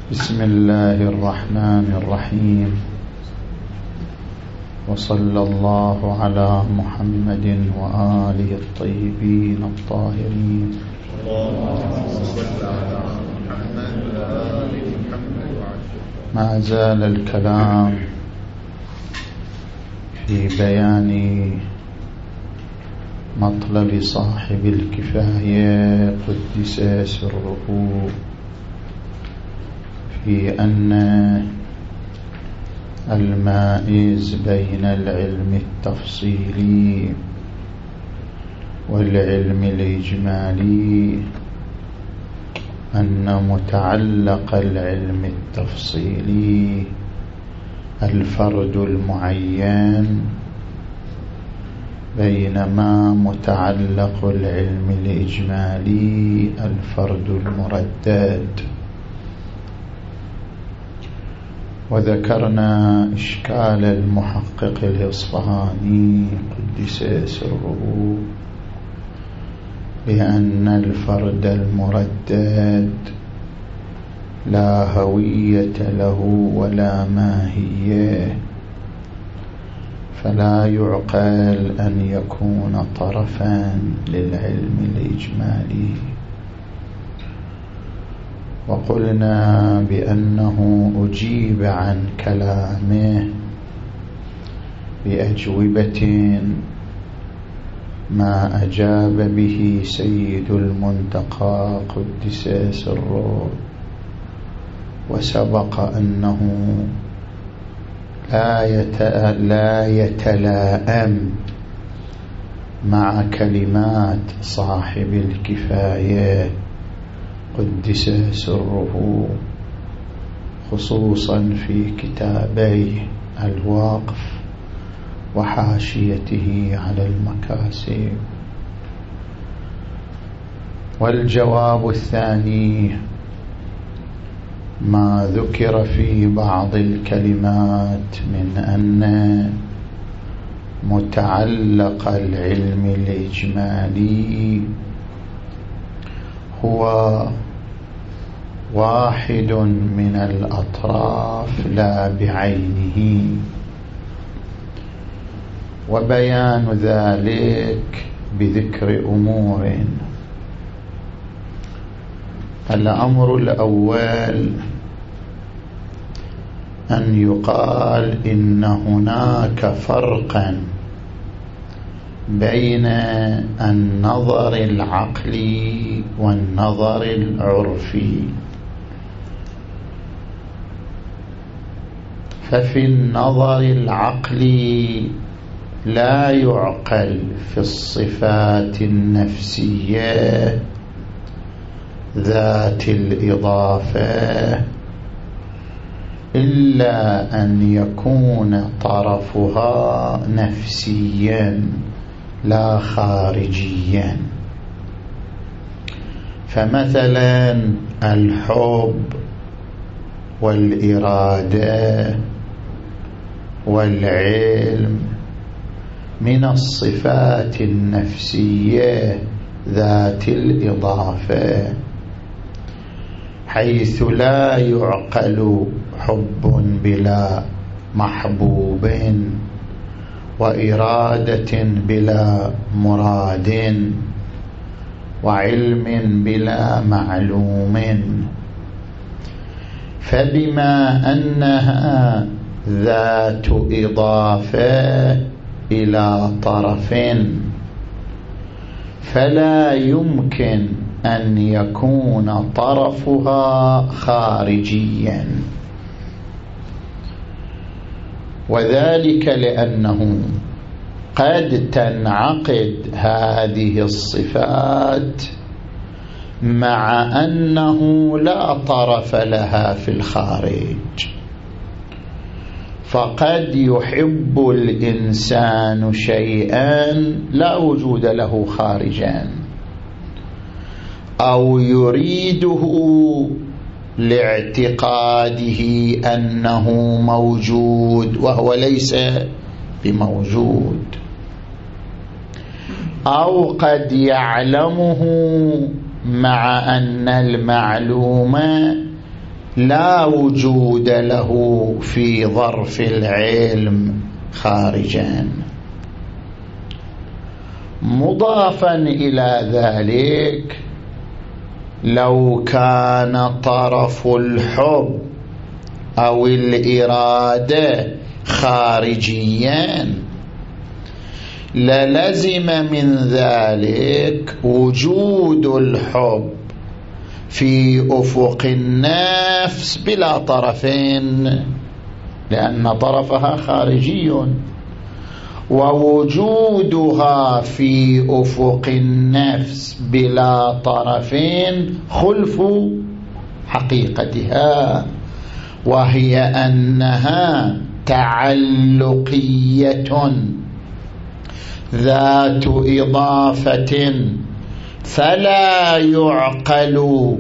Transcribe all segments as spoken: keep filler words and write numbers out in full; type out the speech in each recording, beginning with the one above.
بسم الله الرحمن الرحيم، وصلى الله على محمد وآله الطيبين الطاهرين. ما زال الكلام في بيان مطلب صاحب الكفاية قدس سره في أن المائز بين العلم التفصيلي والعلم الإجمالي أن متعلق العلم التفصيلي الفرد المعين، بينما متعلق العلم الإجمالي الفرد المردد. وذكرنا إشكال المحقق الإصفهاني قدس سره بأن الفرد المردد لا هوية له ولا ماهية، فلا يعقل أن يكون طرفا للعلم الإجمالي. وقلنا بأنه أجيب عن كلامه بأجوبة ما أجاب به سيد المنتقى قدس سره، وسبق أنه لا يتلائم مع كلمات صاحب الكفاية قدس سره، خصوصا في كتابي الوقف وحاشيته على المكاسب. والجواب الثاني ما ذكر في بعض الكلمات من أن متعلق العلم الإجمالي هو واحد من الأطراف لا بعينه، وبيان ذلك بذكر أمور. الأمر الأول أن يقال إن هناك فرقا بين النظر العقلي والنظر العرفي. ففي النظر العقلي لا يعقل في الصفات النفسية ذات الإضافة إلا أن يكون طرفها نفسيا لا خارجيا. فمثلا الحب والإرادة والعلم من الصفات النفسية ذات الإضافة، حيث لا يعقل حب بلا محبوب، وإرادة بلا مراد، وعلم بلا معلوم. فبما أنها ذات إضافة إلى طرف، فلا يمكن أن يكون طرفها خارجيا، وذلك لأنه قد تنعقد هذه الصفات مع أنه لا طرف لها في الخارج. فقد يحب الإنسان شيئا لا وجود له خارجا، أو يريده لاعتقاده أنه موجود وهو ليس بموجود، أو قد يعلمه مع أن المعلوم لا وجود له في ظرف العلم خارجا. مضافا إلى ذلك، لو كان طرف الحب أو الإرادة خارجيا للزم من ذلك وجود الحب في أفق النفس بلا طرفين، لأن طرفها خارجي، ووجودها في أفق النفس بلا طرفين خلف حقيقتها، وهي أنها تعلقية ذات إضافة، فلا يعقل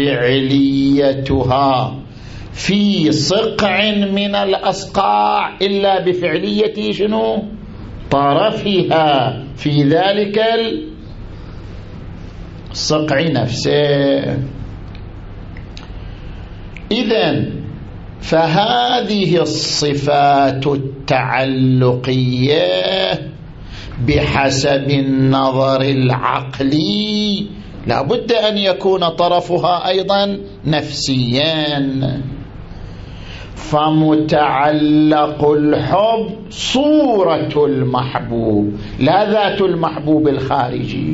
فعليتها في صقع من الأصقاع إلا بفعلية شنو؟ طرفها في ذلك الصقع نفسه. إذن فهذه الصفات التعلقية بحسب النظر العقلي لا بد أن يكون طرفها أيضا نفسيا. فمتعلق الحب صورة المحبوب لا ذات المحبوب الخارجي،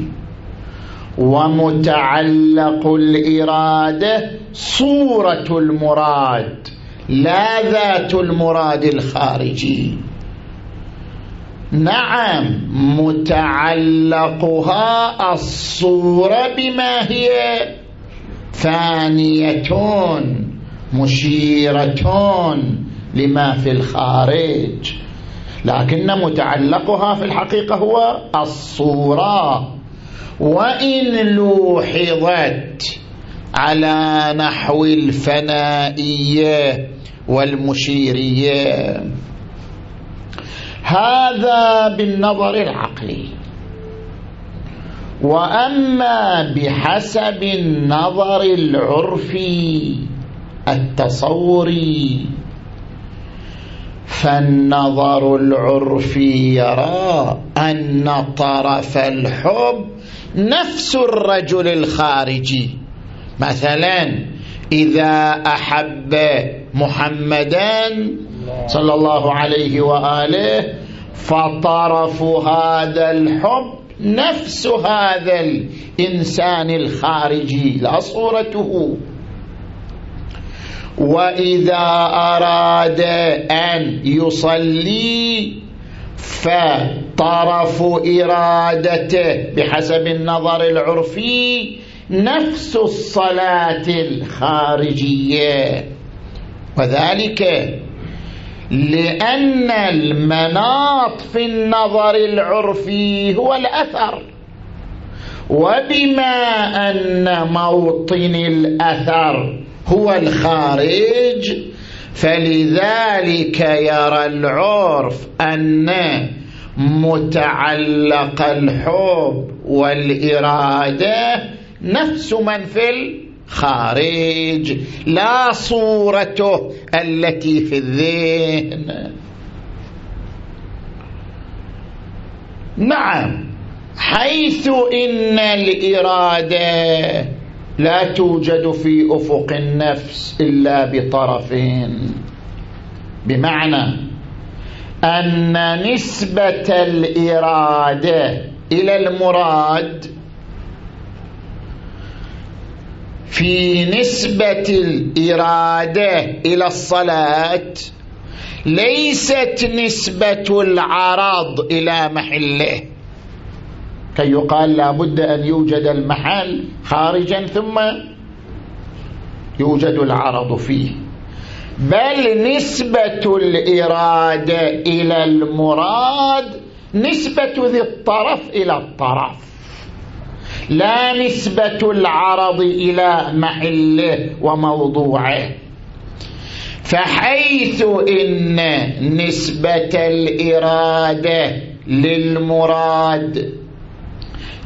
ومتعلق الإرادة صورة المراد لا ذات المراد الخارجي. نعم، متعلقها الصورة بما هي ثانية مشيرة لما في الخارج، لكن متعلقها في الحقيقة هو الصورة، وإن لوحظت على نحو الفنائية والمشيرية. هذا بالنظر العقلي. وأما بحسب النظر العرفي التصوري، فالنظر العرفي يرى أن طرف الحب نفس الرجل الخارجي. مثلا إذا أحب محمدا صلى الله عليه وآله فطرف هذا الحب نفس هذا الإنسان الخارجي لا صورته. وإذا أراد أن يصلي فطرف إرادته بحسب النظر العرفي نفس الصلاة الخارجية، وذلك لأن المناط في النظر العرفي هو الأثر، وبما أن موطن الأثر هو الخارج فلذلك يرى العرف أن متعلق الحب والإرادة نفس من في الخارج لا صورته التي في الذهن. نعم، حيث إن الإرادة لا توجد في أفق النفس إلا بطرفين، بمعنى أن نسبة الإرادة إلى المراد في نسبة الإرادة إلى الصلاة ليست نسبة العرض إلى محله، كي يقال لا بد أن يوجد المحل خارجا ثم يوجد العرض فيه، بل نسبة الإرادة إلى المراد نسبة ذي الطرف إلى الطرف، لا نسبة العرض إلى محله وموضوعه. فحيث إن نسبة الإرادة للمراد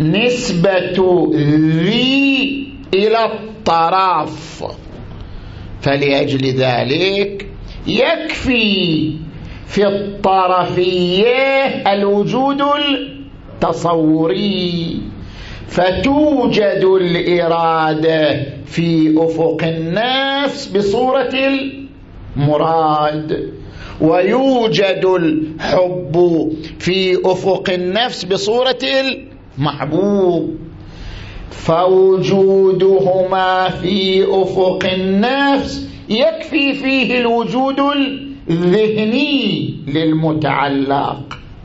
نسبة ذي إلى الطرف فلأجل ذلك يكفي في الطرفية الوجود التصوري، فتوجد الإرادة في أفق النفس بصورة المراد، ويوجد الحب في أفق النفس بصورة المحبوب، فوجودهما في أفق النفس يكفي فيه الوجود الذهني للمتعلق.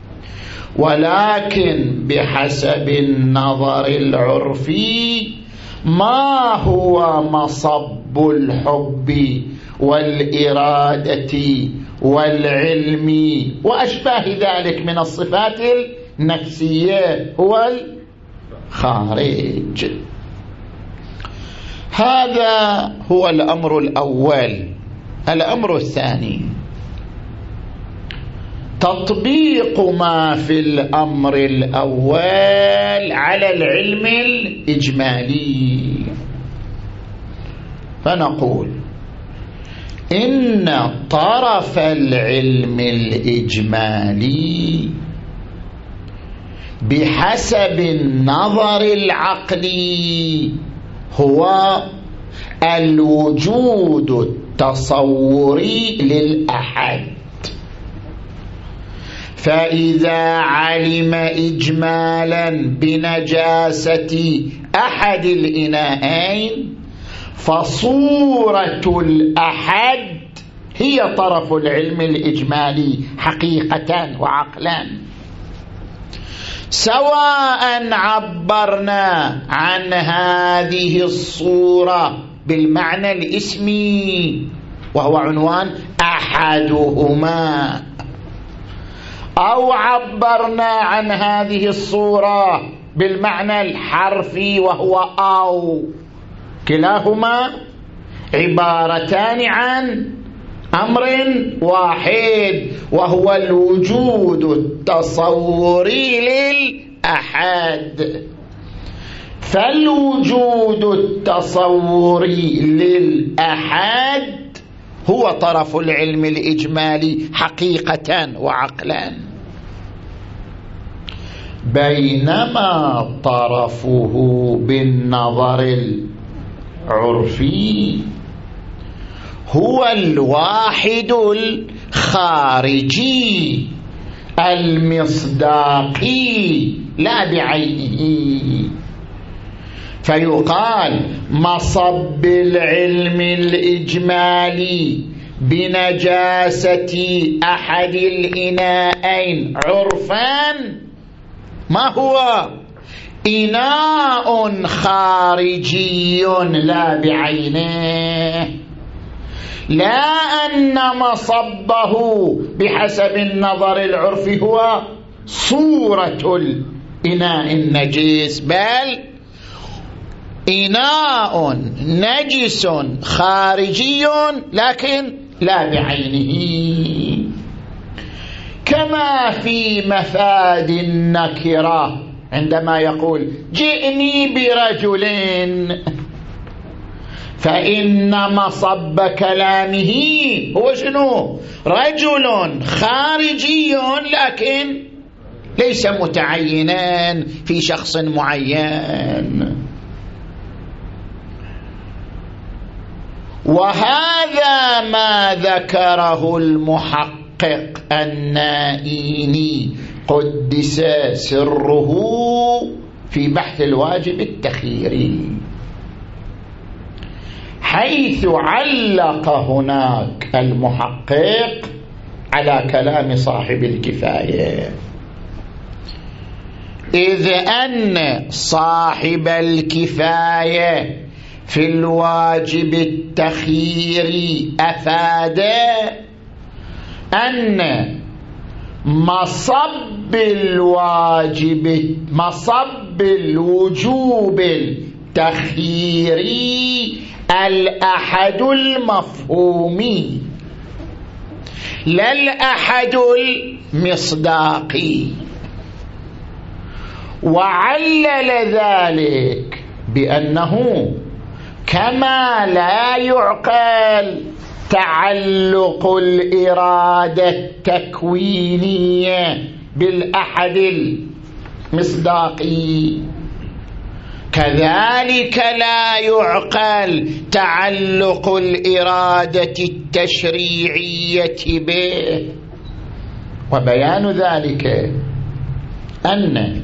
ولكن بحسب النظر العرفي ما هو مصب الحب والإرادة والعلم وأشباه ذلك من الصفات النفسية هو الخارج. هذا هو الأمر الأول. الأمر الثاني تطبيق ما في الأمر الأول على العلم الإجمالي، فنقول إن طرف العلم الإجمالي بحسب النظر العقلي هو الوجود التصوري للأحد. فإذا علم إجمالا بنجاسة أحد الإناءين فصورة الأحد هي طرف العلم الإجمالي حقيقة وعقلا، سواء عبرنا عن هذه الصورة بالمعنى الاسمي وهو عنوان أحدهما، أو عبرنا عن هذه الصورة بالمعنى الحرفي وهو أو، كلاهما عبارتان عن أمر واحد وهو الوجود التصوري للأحد. فالوجود التصوري للأحد هو طرف العلم الإجمالي حقيقة وعقلا، بينما طرفه بالنظر العرفي هو الواحد الخارجي المصداقي لا بعينه. فيقال مصب العلم الإجمالي بنجاسة أحد الإناءين عرفا ما هو؟ إناء خارجي لا بعينه، لا أن مصبه بحسب النظر العرفي هو صورة الإناء النجس، بل إناء نجس خارجي لكن لا بعينه. كما في مفاد النكرة عندما يقول جئني برجل، فإن مصب كلامه هو شنو؟ رجل خارجي لكن ليس متعينا في شخص معين. وهذا ما ذكره المحقق النائيني قدس سره في بحث الواجب التخييري، حيث علق هناك المحقق على كلام صاحب الكفاية، إذ أن صاحب الكفاية في الواجب التخييري أفاد أن مصب الواجب مصب الوجوب التخييري الأحد المفهومي لا الأحد المصداقي، وعلل ذلك بأنه كما لا يعقل تعلق الإرادة التكوينية بالأحد المصداقي، كذلك لا يعقل تعلق الإرادة التشريعية به. وبيان ذلك أن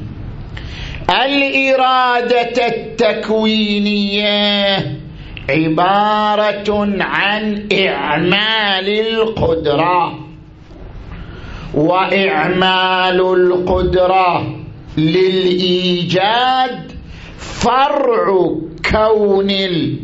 الإرادة التكوينية عبارة عن إعمال القدرة، وإعمال القدرة للإيجاد فرع كون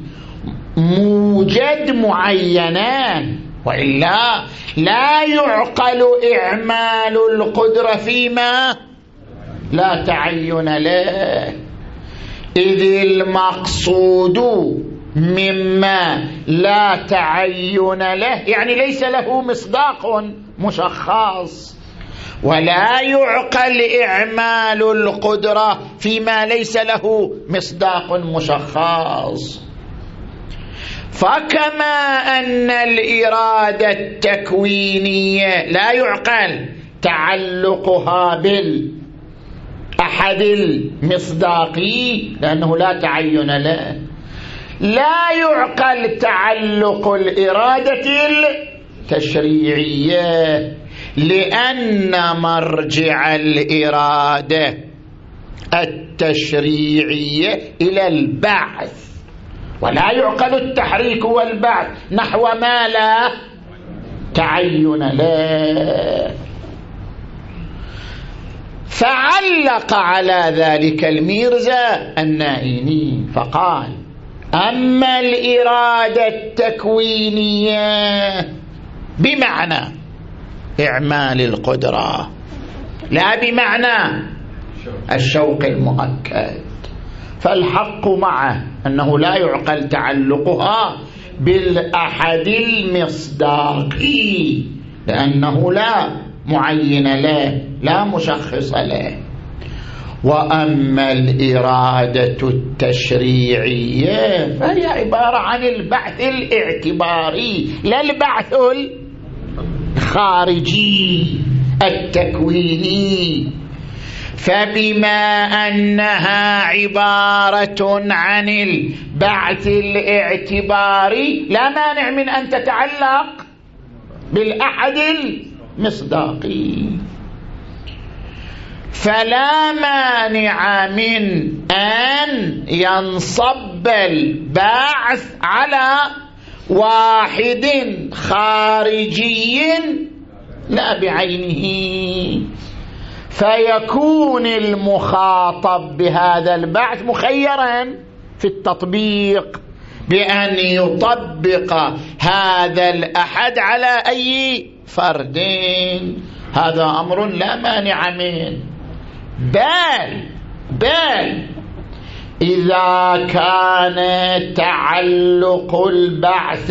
الموجد معينا، وإلا لا يعقل إعمال القدرة فيما لا تعين له، إذ المقصود مما لا تعين له يعني ليس له مصداق مشخص، ولا يعقل إعمال القدرة فيما ليس له مصداق مشخص. فكما أن الإرادة التكوينية لا يعقل تعلقها بالأحد المصداقي لأنه لا تعين له، لا يعقل تعلق الإرادة التشريعية، لأن مرجع الإرادة التشريعية إلى البعث، ولا يعقل التحريك والبعث نحو ما لا تعين له. فعلق على ذلك الميرزا النائيني فقال: أما الإرادة التكوينية بمعنى إعمال القدرة، لا بمعنى الشوق المؤكد، فالحق معه أنه لا يعقل تعلقها بالأحد المصداقي لأنه لا معين له، لا مشخص له. وأما الإرادة التشريعية فهي عبارة عن البعث الاعتباري لا البعث الخارجي التكويني. فبما أنها عبارة عن البعث الاعتباري لا مانع من أن تتعلق بالأحد المصداقي، فلا مانع من أن ينصب البعث على واحد خارجي لا بعينه، فيكون المخاطب بهذا البعث مخيرا في التطبيق بأن يطبق هذا الأحد على أي فرد. هذا أمر لا مانع منه، بل بل إذا كان تعلق البعث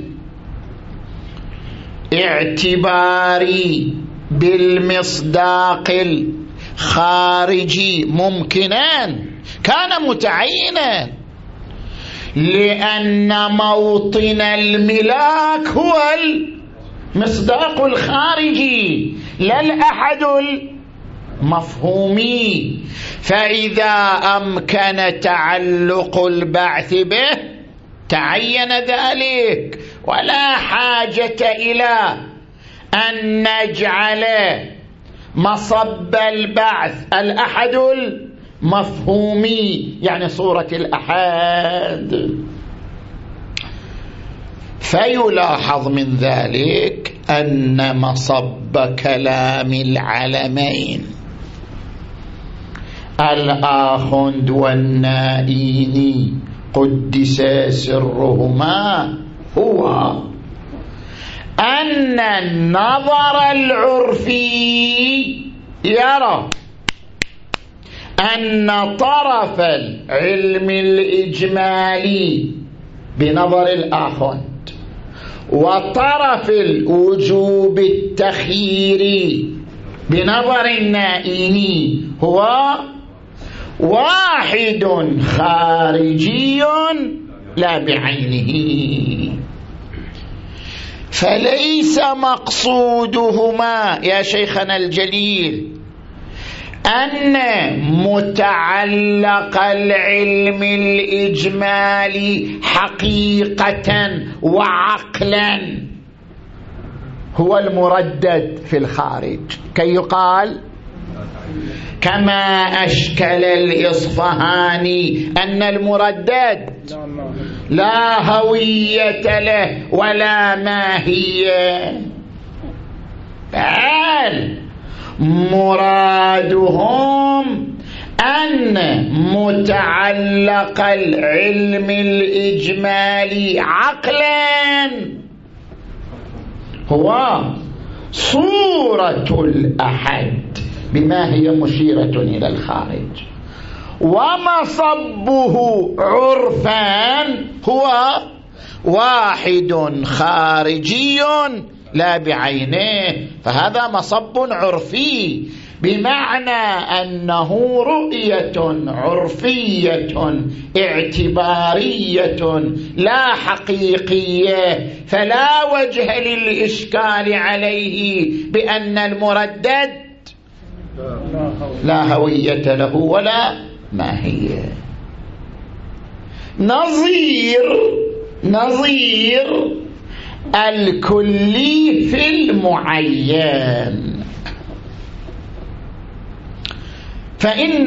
الاعتباري بالمصداق الخارجي ممكنا كان متعينا، لأن موطن الملاك هو المصداق الخارجي لا الأحد المفهومي. فإذا أمكن تعلق البعث به تعين ذلك، ولا حاجة إلى أن نجعل مصب البعث الأحد المفهومي يعني صورة الأحد. فيلاحظ من ذلك أن مصب كلام العلمين الآخند والنائيني قدس سرهما هو أن النظر العرفي يرى أن طرف العلم الإجمالي بنظر الآخند وطرف الوجوب التخييري بنظر النائيني هو واحد خارجي لا بعينه. فليس مقصودهما يا شيخنا الجليل أن متعلق العلم الإجمالي حقيقة وعقلا هو المردد في الخارج، كي يقال كما أشكل الإصفهاني أن المردد لا هوية له ولا ماهية، بل مرادهم أن متعلق العلم الإجمالي عقلا هو صورة الأحد بما هي مشيرة إلى الخارج، ومصبه عرفا هو واحد خارجي لا بعينه، فهذا مصب عرفي، بمعنى أنه رؤية عرفية اعتبارية لا حقيقية، فلا وجه للإشكال عليه بأن المردد لا هوية له ولا ماهية. نظير نظير الكلي في المعين، فإن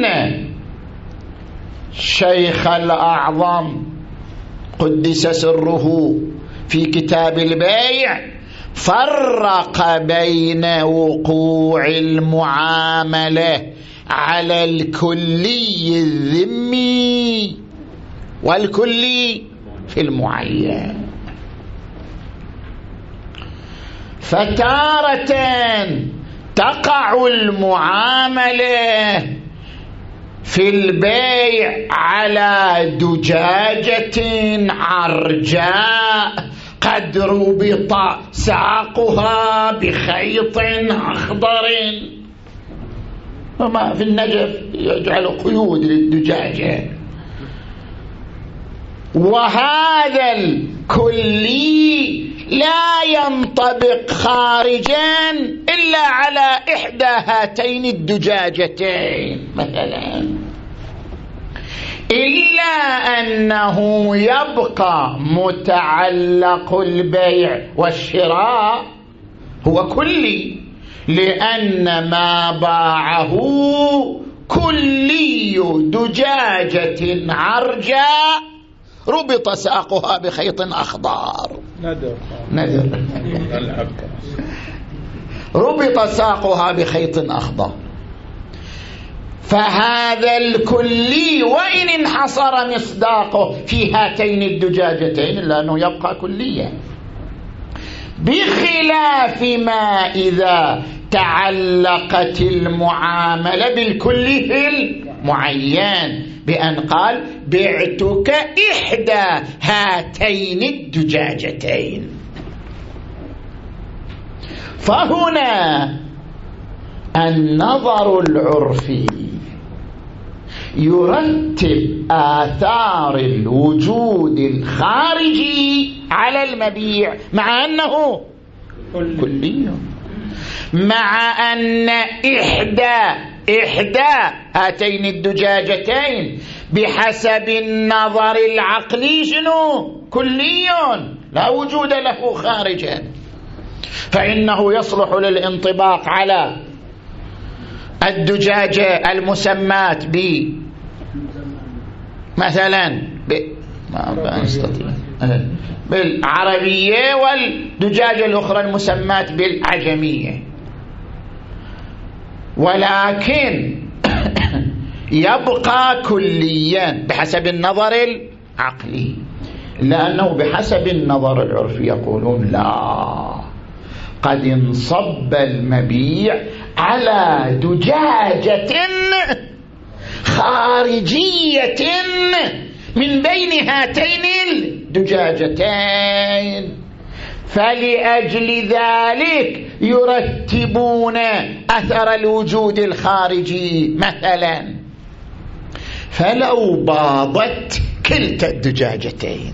شيخ الأعظم قدس سره في كتاب البيع فرق بين وقوع المعاملة على الكلي الذمي والكلي في المعين. فتارة تقع المعاملة في البيع على دجاجة عرجاء قد ربط ساقها بخيط أخضر، وما في النجف يجعل قيود للدجاجة، وهذا الكلي لا ينطبق خارجا إلا على إحدى هاتين الدجاجتين مثلا، إلا أنه يبقى متعلق البيع والشراء هو كلي، لأن ما باعه كلي دجاجة عرجاء ربط ساقها بخيط أخضر، ندر ندر ربط ساقها بخيط أخضر. فهذا الكلي وإن انحصر مصداقه في هاتين الدجاجتين إلا أنه يبقى كليا، بخلاف ما إذا تعلقت المعاملة بالكلي في المعين بأن قال بعتك إحدى هاتين الدجاجتين. فهنا النظر العرفي يرتب آثار الوجود الخارجي على المبيع مع أنه كلي، مع أن إحدى إحدى هاتين الدجاجتين بحسب النظر العقلي شنو؟ كلي لا وجود له خارجا، فإنه يصلح للانطباق على الدجاجة المسمات ب مثلا ب... ما أستطيع بالعربية، والدجاجة الأخرى المسمات بالعجمية، ولكن يبقى كليا بحسب النظر العقلي، لأنه بحسب النظر العرفي يقولون لا، قد انصب المبيع على دجاجة خارجية من بين هاتين الدجاجتين، فلأجل ذلك يرتبون أثر الوجود الخارجي. مثلا فلو باضت كلتا الدجاجتين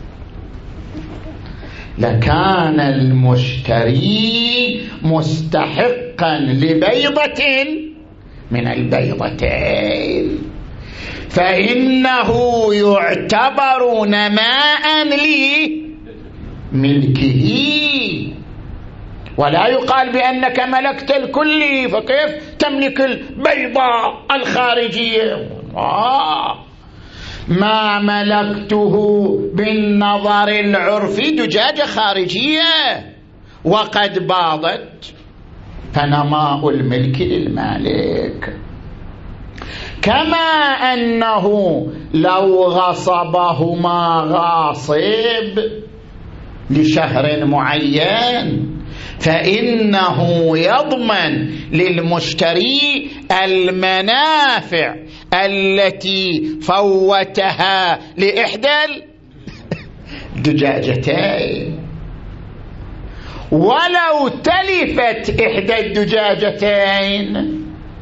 لكان المشتري مستحقا لبيضة من البيضتين، فإنه يعتبر نماء لملكه، ولا يقال بأنك ملكت الكل فكيف تملك البيضة الخارجية. آه ما ملكته بالنظر العرفي دجاجة خارجية وقد باضت، فنماء الملك للمالك. كما أنه لو غصبهما غاصب لشهر معين فإنه يضمن للمشتري المنافع التي فوتها لإحدى الدجاجتين، ولو تلفت إحدى الدجاجتين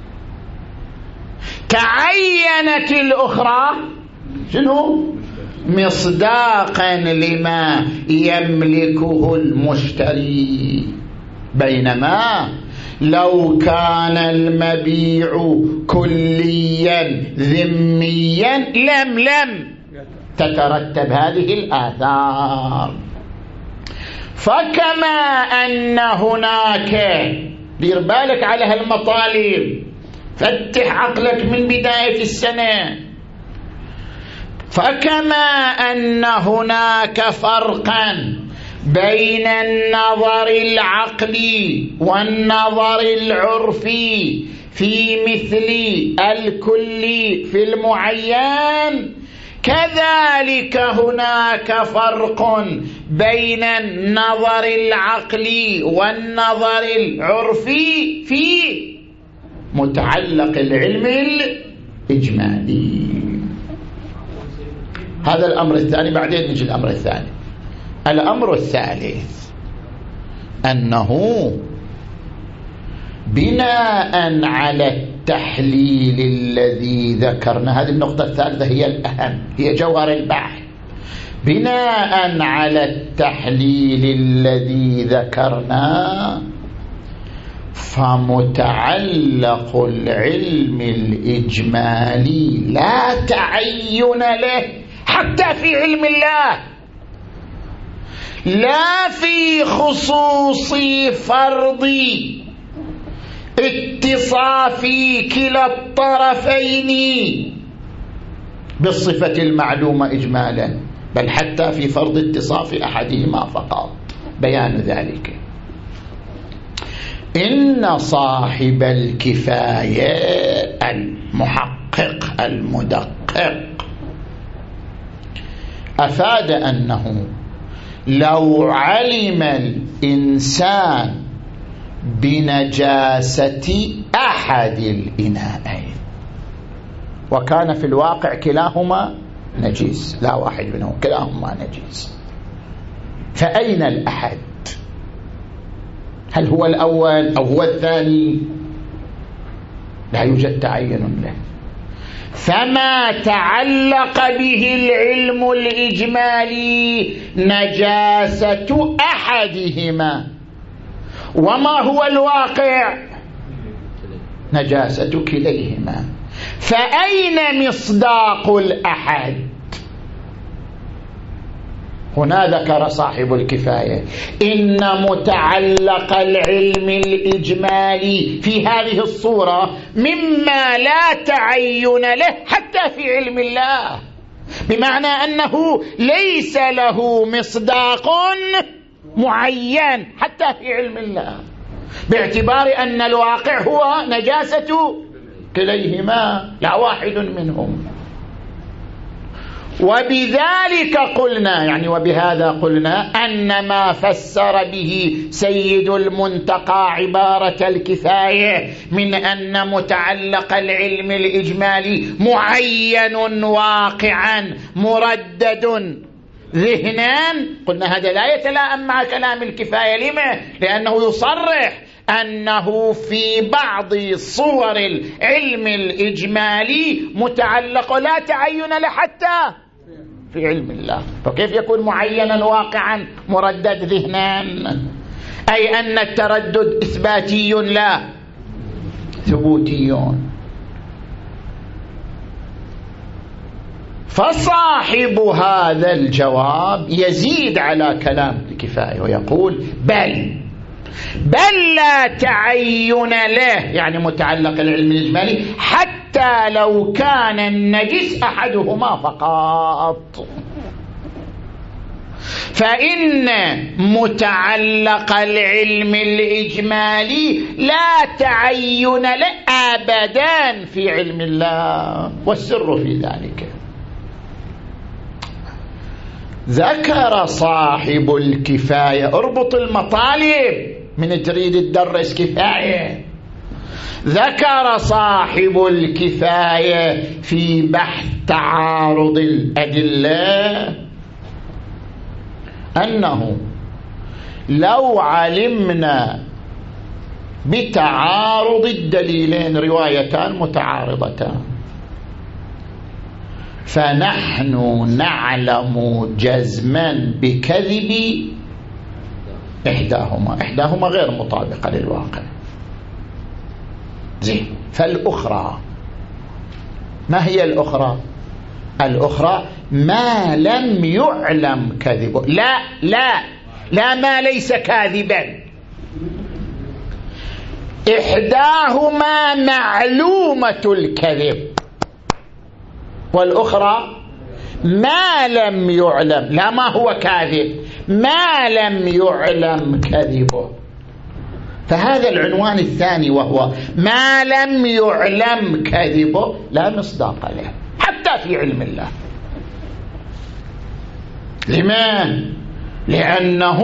تعينت الأخرى شنو؟ مصداقا لما يملكه المشتري. بينما لو كان المبيع كليا ذميا لم لم تترتب هذه الآثار. فكما أن هناك، دير بالك على هالمطالب، فتح عقلك من بداية السنة، فكما أن هناك فرقا بين النظر العقلي والنظر العرفي في مثل الكل في المعين، كذلك هناك فرق بين النظر العقلي والنظر العرفي في متعلق العلم الإجمالي. هذا الأمر الثاني، بعدين نجي الأمر الثاني. الأمر الثالث أنه بناء على التحليل الذي ذكرنا، هذه النقطة الثالثة هي الأهم، هي جوهر البحث. بناء على التحليل الذي ذكرنا فمتعلق العلم الإجمالي لا تعين له حتى في علم الله، لا في خصوص فرض اتصاف كلا الطرفين بالصفة المعلومة إجمالا، بل حتى في فرض اتصاف أحدهما فقط. بيان ذلك إن صاحب الكفاية المحقق المدقق أفاد أنه لو علم الإنسان بنجاسة أحد الإناءين وكان في الواقع كلاهما نجيس، لا واحد منهم، كلاهما نجيس، فأين الأحد؟ هل هو الأول أو هو الثاني؟ لا يوجد تعين له. فما تعلق به العلم الإجمالي نجاسة أحدهما، وما هو الواقع؟ نجاسة كليهما. فأين مصداق الأحد؟ هنا ذكر صاحب الكفاية إن متعلق العلم الإجمالي في هذه الصورة مما لا تعين له حتى في علم الله، بمعنى أنه ليس له مصداق معين حتى في علم الله، باعتبار أن الواقع هو نجاسة كليهما لا واحد منهم. وبذلك قلنا، يعني وبهذا قلنا، أن ما فسر به سيد المنتقى عبارة الكفاية من أن متعلق العلم الإجمالي معين واقعا مردد ذهنا، قلنا هذا لا يتلائم مع كلام الكفاية. لما؟ لأنه يصرح أنه في بعض صور العلم الإجمالي متعلق لا تعين له حتى في علم الله، فكيف يكون معينا واقعا مردد ذهنا؟ أي أن التردد إثباتي لا ثبوتي. فصاحب هذا الجواب يزيد على كلام الكفاية ويقول بل بل لا تعين له، يعني متعلق العلم الإجمالي، حتى لو كان النجس أحدهما فقط، فإن متعلق العلم الإجمالي لا تعين له أبدا في علم الله، والسر في ذلك. ذكر صاحب الكفاية، اربط المطالب من تريد تدرس كفاية، ذكر صاحب الكفاية في بحث تعارض الأدلة أنه لو علمنا بتعارض الدليلين، روايتان متعارضتان، فنحن نعلم جزما بكذب إحداهما، إحداهما غير مطابقة للواقع. زين، فالأخرى ما هي الأخرى؟ الأخرى ما لم يعلم كذبه. لا لا لا ما ليس كاذبا، إحداهما معلومة الكذب، والأخرى ما لم يعلم، لا ما هو كاذب، ما لم يعلم كذبه. فهذا العنوان الثاني وهو ما لم يعلم كذبه لا مصداق له حتى في علم الله. لماذا؟ لأنه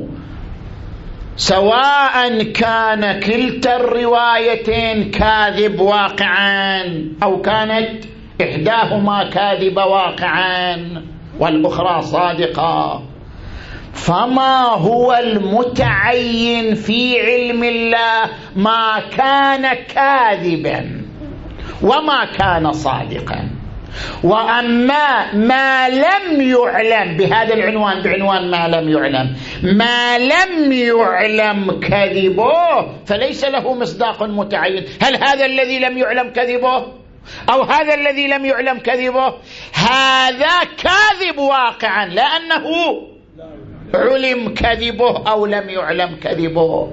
سواء كان كلتا الروايتين كاذب واقعا أو كانت إحداهما كاذبة واقعا والأخرى صادقة، فما هو المتعين في علم الله؟ ما كان كاذبا وما كان صادقا. وأما ما لم يعلم بهذا العنوان، بعنوان ما لم يعلم، ما لم يعلم كذبه فليس له مصداق متعين. هل هذا الذي لم يعلم كذبه أو هذا الذي لم يعلم كذبه هذا كاذب واقعا، لأنه علم كذبه أو لم يعلم كذبه.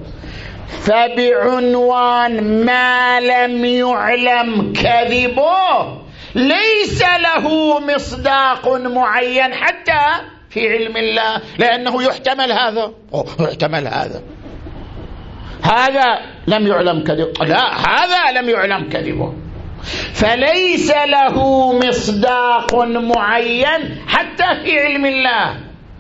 فبعنوان ما لم يعلم كذبه ليس له مصداق معين حتى في علم الله، لأنه يحتمل هذا يحتمل هذا، هذا لم يعلم كذبه، لا هذا لم يعلم كذبه، فليس له مصداق معين حتى في علم الله.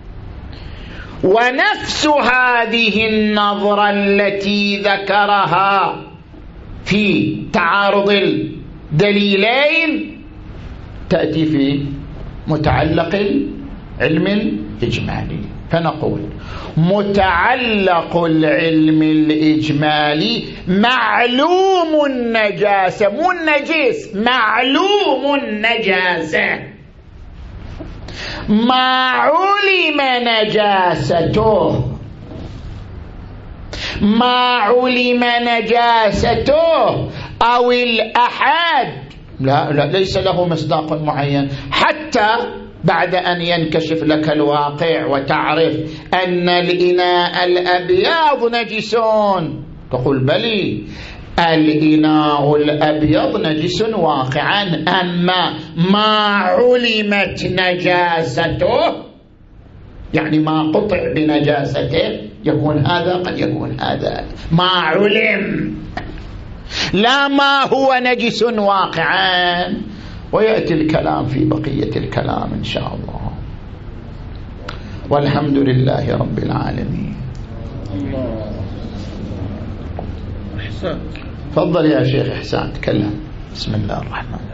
ونفس هذه النظرة التي ذكرها في تعارض الدليلين تأتي في متعلق العلم الإجمالي. فنقول متعلق العلم الإجمالي معلوم النجاسة، مو النجس، معلوم النجاسة، ما علم نجاسته، ما علم نجاسته أو الأحد لا, لا ليس له مصداق معين حتى بعد أن ينكشف لك الواقع وتعرف أن الإناء الأبيض نجسون، تقول بلي الإناء الأبيض نجس واقعا، أما ما علمت نجاسته يعني ما قطع بنجاسته يكون هذا قد يكون هذا، ما علم لا ما هو نجس واقعا. ويأتي الكلام في بقية الكلام إن شاء الله، والحمد لله رب العالمين. تفضل يا شيخ إحسان تكلم. بسم الله الرحمن الرحيم.